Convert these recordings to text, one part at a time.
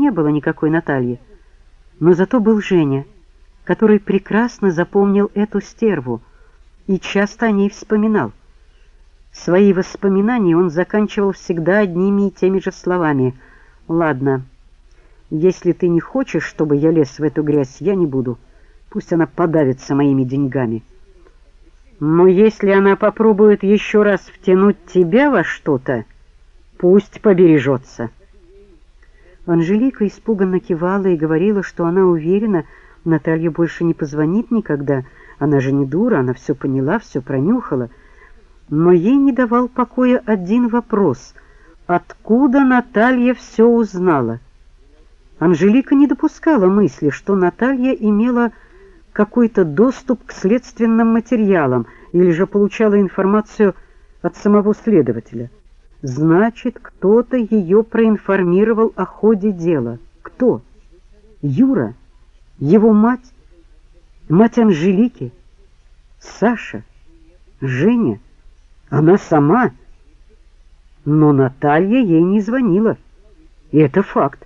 не было никакой Натальи, но зато был Женя, который прекрасно запомнил эту стерву и часто о ней вспоминал. Свои воспоминания он заканчивал всегда одними и теми же словами: «Ладно, если ты не хочешь, чтобы я лез в эту грязь, я не буду. Пусть она подавится моими деньгами. Но если она попробует еще раз втянуть тебя во что-то, пусть побережется». Анжелика испуганно кивала и говорила, что она уверена, Наталья больше не позвонит никогда. Она же не дура, она все поняла, все пронюхала. Но ей не давал покоя один вопрос: откуда Наталья все узнала? Анжелика не допускала мысли, что Наталья имела какой-то доступ к следственным материалам или же получала информацию от самого следователя. Значит, кто-то ее проинформировал о ходе дела. Кто? Юра? Его мать? Мать Анжелики? Саша? Женя? Она сама? Но Наталья ей не звонила. И это факт.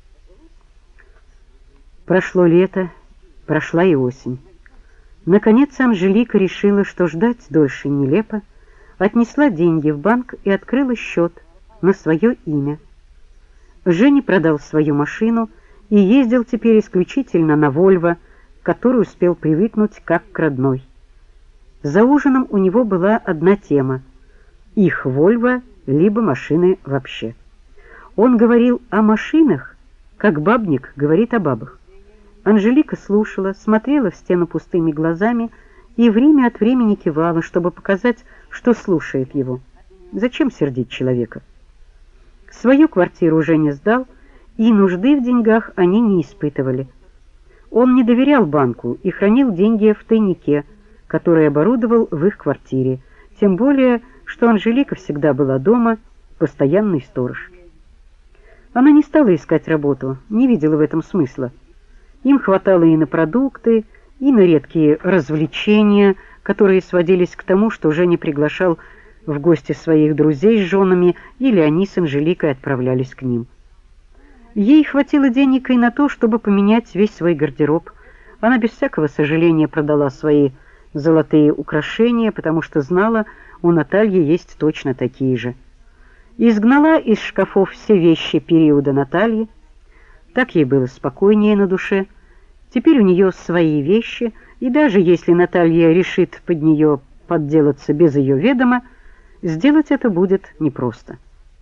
Прошло лето, прошла и осень. Наконец Анжелика решила, что ждать дольше нелепо, отнесла деньги в банк и открыла счет на свое имя. Женя продал свою машину и ездил теперь исключительно на «Вольво», который успел привыкнуть как к родной. За ужином у него была одна тема: их «Вольво» либо машины вообще. Он говорил о машинах, как бабник говорит о бабах. Анжелика слушала, смотрела в стену пустыми глазами и время от времени кивала, чтобы показать, что слушает его. Зачем сердить человека? Свою квартиру Женя сдал, и нужды в деньгах они не испытывали. Он не доверял банку и хранил деньги в тайнике, который оборудовал в их квартире, тем более, что Анжелика всегда была дома, постоянный сторож. Она не стала искать работу, не видела в этом смысла. Им хватало и на продукты, и на редкие развлечения, которые сводились к тому, что Женя приглашал в гости своих друзей с женами, или они с Анжеликой отправлялись к ним. Ей хватило денег и на то, чтобы поменять весь свой гардероб. Она без всякого сожаления продала свои золотые украшения, потому что знала, у Натальи есть точно такие же. Изгнала из шкафов все вещи периода Натальи. Так ей было спокойнее на душе. Теперь у нее свои вещи, и даже если Наталья решит под нее подделаться без ее ведома, сделать это будет непросто.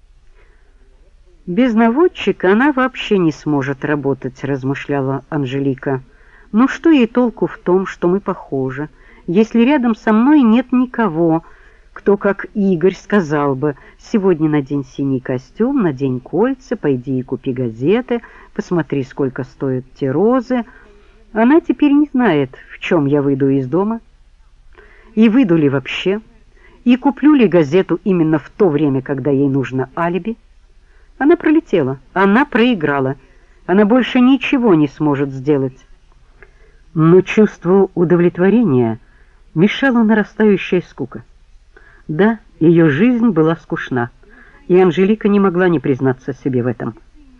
«Без наводчика она вообще не сможет работать», — размышляла Анжелика. «Но что ей толку в том, что мы похожи, если рядом со мной нет никого, кто, как Игорь, сказал бы: сегодня надень синий костюм, надень кольца, пойди и купи газеты, посмотри, сколько стоят те розы». Она теперь не знает, в чем я выйду из дома, и выйду ли вообще, и куплю ли газету именно в то время, когда ей нужно алиби. Она пролетела, она проиграла, она больше ничего не сможет сделать. Но чувству удовлетворения мешала нарастающая скука. Да, ее жизнь была скучна, и Анжелика не могла не признаться себе в этом.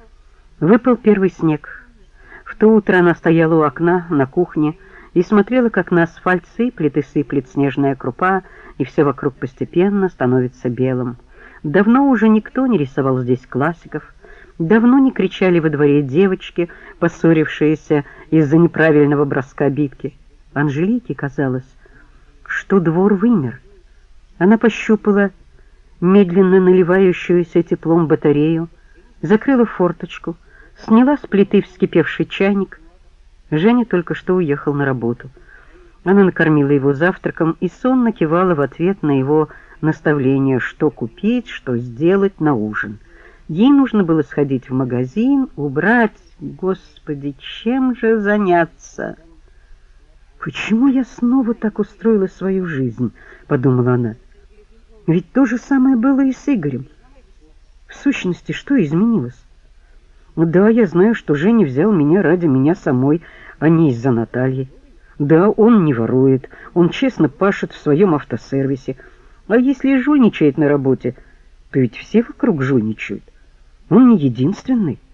Выпал первый снег. В то утро она стояла у окна на кухне и смотрела, как на асфальт сыплет и сыплет снежная крупа, и все вокруг постепенно становится белым. Давно уже никто не рисовал здесь классиков, давно не кричали во дворе девочки, поссорившиеся из-за неправильного броска битки. Анжелике казалось, что двор вымер. Она пощупала медленно наливающуюся теплом батарею, закрыла форточку, сняла с плиты вскипевший чайник. Женя только что уехал на работу. Она накормила его завтраком и сонно кивала в ответ на его наставление, что купить, что сделать на ужин. Ей нужно было сходить в магазин, убрать. Господи, чем же заняться? «Почему я снова так устроила свою жизнь?» — подумала она. «Ведь то же самое было и с Игорем. В сущности, что изменилось? Да, я знаю, что Женя взял меня ради меня самой, а не из-за Натальи. Да, он не ворует, он честно пашет в своем автосервисе. А если жульничает на работе, то ведь все вокруг жульничают. Он не единственный.